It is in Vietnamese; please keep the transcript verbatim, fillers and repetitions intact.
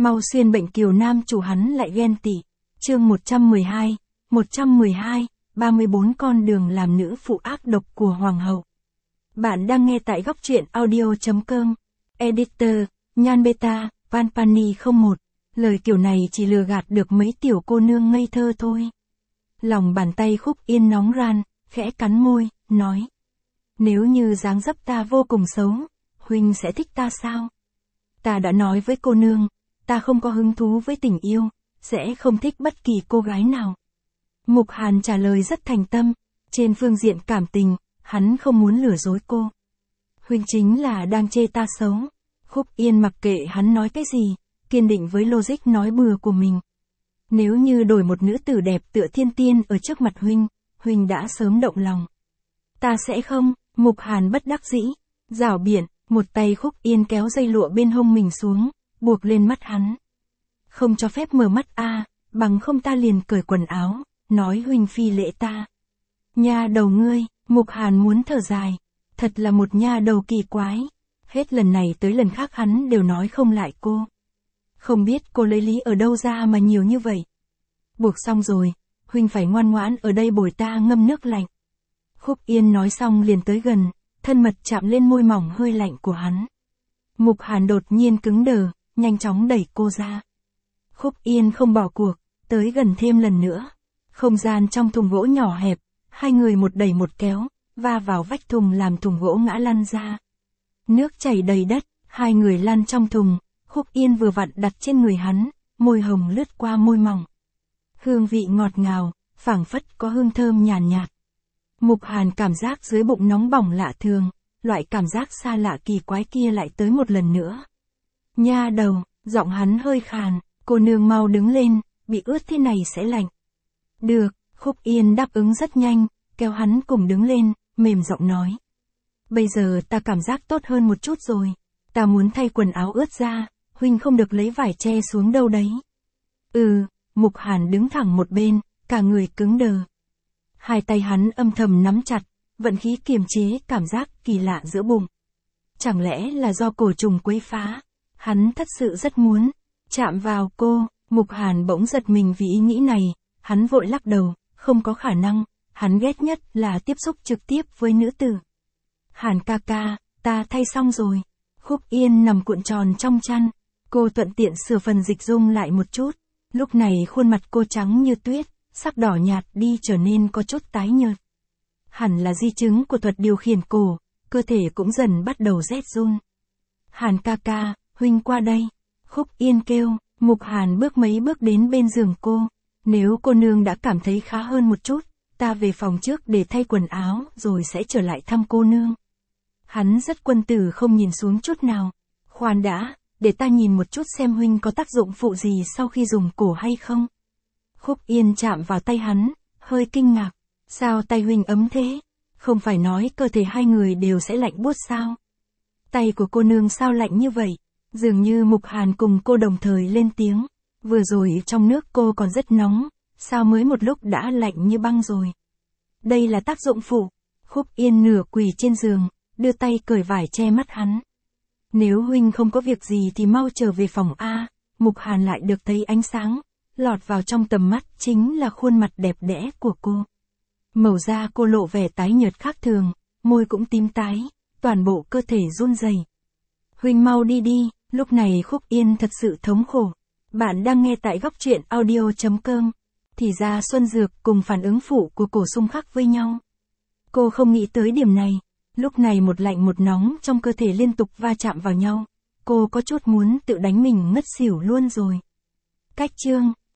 Mau xuyên bệnh kiều nam chủ hắn lại ghen tị. Chương một trăm mười hai, một trăm mười hai, ba mươi bốn con đường làm nữ phụ ác độc của hoàng hậu. Bạn đang nghe tại góc truyện audio chấm com. Editor, Nhan Beta, Vanpani không một. Lời kiểu này chỉ lừa gạt được mấy tiểu cô nương ngây thơ thôi. Lòng bàn tay Khúc Yên nóng ran, khẽ cắn môi, nói. Nếu như dáng dấp ta vô cùng xấu, huynh sẽ thích ta sao? Ta đã nói với cô nương, ta không có hứng thú với tình yêu, sẽ không thích bất kỳ cô gái nào. Mục Hàn trả lời rất thành tâm, trên phương diện cảm tình, hắn không muốn lừa dối cô. Huynh chính là đang chê ta xấu. Khúc Yên mặc kệ hắn nói cái gì, kiên định với logic nói bừa của mình. Nếu như đổi một nữ tử đẹp tựa thiên tiên ở trước mặt huynh, huynh đã sớm động lòng. Ta sẽ không, Mục Hàn bất đắc dĩ, rảo biện, một tay Khúc Yên kéo dây lụa bên hông mình xuống, buộc lên mắt hắn. Không cho phép mở mắt a, bằng không ta liền cởi quần áo, nói huynh phi lễ ta. Nha đầu ngươi, Mục Hàn muốn thở dài, thật là một nha đầu kỳ quái. Hết lần này tới lần khác hắn đều nói không lại cô. Không biết cô lấy lý ở đâu ra mà nhiều như vậy. Buộc xong rồi, huynh phải ngoan ngoãn ở đây bồi ta ngâm nước lạnh. Khúc Yên nói xong liền tới gần, thân mật chạm lên môi mỏng hơi lạnh của hắn. Mục Hàn đột nhiên cứng đờ, nhanh chóng đẩy cô ra. Khúc Yên không bỏ cuộc, tới gần thêm lần nữa. Không gian trong thùng gỗ nhỏ hẹp, hai người một đẩy một kéo, va vào vách thùng làm thùng gỗ ngã lăn ra. Nước chảy đầy đất, hai người lăn trong thùng, Khúc Yên vừa vặn đặt trên người hắn, môi hồng lướt qua môi mỏng. Hương vị ngọt ngào, phảng phất có hương thơm nhàn nhạt, nhạt. Mục Hàn cảm giác dưới bụng nóng bỏng lạ thường, loại cảm giác xa lạ kỳ quái kia lại tới một lần nữa. Nha đầu, giọng hắn hơi khàn, cô nương mau đứng lên, bị ướt thế này sẽ lạnh. Được, Khúc Yên đáp ứng rất nhanh, kéo hắn cùng đứng lên, mềm giọng nói. Bây giờ ta cảm giác tốt hơn một chút rồi, ta muốn thay quần áo ướt ra, huynh không được lấy vải che xuống đâu đấy. Ừ, Mục Hàn đứng thẳng một bên, cả người cứng đờ. Hai tay hắn âm thầm nắm chặt, vận khí kiềm chế cảm giác kỳ lạ giữa bụng. Chẳng lẽ là do cổ trùng quấy phá? Hắn thật sự rất muốn chạm vào cô. Mục Hàn bỗng giật mình vì ý nghĩ này, hắn vội lắc đầu, không có khả năng, hắn ghét nhất là tiếp xúc trực tiếp với nữ tử. Hàn ca ca, ta thay xong rồi. Khúc Yên nằm cuộn tròn trong chăn, cô thuận tiện sửa phần dịch dung lại một chút. Lúc này khuôn mặt cô trắng như tuyết, sắc đỏ nhạt đi trở nên có chút tái nhợt. Hẳn là di chứng của thuật điều khiển cổ, cơ thể cũng dần bắt đầu rét run. Hàn ca ca, huynh qua đây. Khúc Yên kêu, Mục Hàn bước mấy bước đến bên giường cô. Nếu cô nương đã cảm thấy khá hơn một chút, ta về phòng trước để thay quần áo rồi sẽ trở lại thăm cô nương. Hắn rất quân tử không nhìn xuống chút nào. Khoan đã, để ta nhìn một chút xem huynh có tác dụng phụ gì sau khi dùng cổ hay không. Khúc Yên chạm vào tay hắn, hơi kinh ngạc. Sao tay huynh ấm thế? Không phải nói cơ thể hai người đều sẽ lạnh buốt sao? Tay của cô nương sao lạnh như vậy? Dường như Mục Hàn cùng cô đồng thời lên tiếng. Vừa rồi trong nước cô còn rất nóng, sao mới một lúc đã lạnh như băng rồi? Đây là tác dụng phụ. Khúc Yên nửa quỳ trên giường, đưa tay cởi vải che mắt hắn. Nếu huynh không có việc gì thì mau trở về phòng A. Mục Hàn lại được thấy ánh sáng, lọt vào trong tầm mắt chính là khuôn mặt đẹp đẽ của cô. Màu da cô lộ vẻ tái nhợt khác thường, môi cũng tím tái, toàn bộ cơ thể run rẩy. Huynh mau đi đi, lúc này Khúc Yên thật sự thống khổ. Bạn đang nghe tại góc truyện audio chấm com. Thì ra Xuân Dược cùng phản ứng phụ của cổ xung khắc với nhau. Cô không nghĩ tới điểm này. Lúc này một lạnh một nóng trong cơ thể liên tục va chạm vào nhau. Cô có chút muốn tự đánh mình ngất xỉu luôn rồi. Cách chương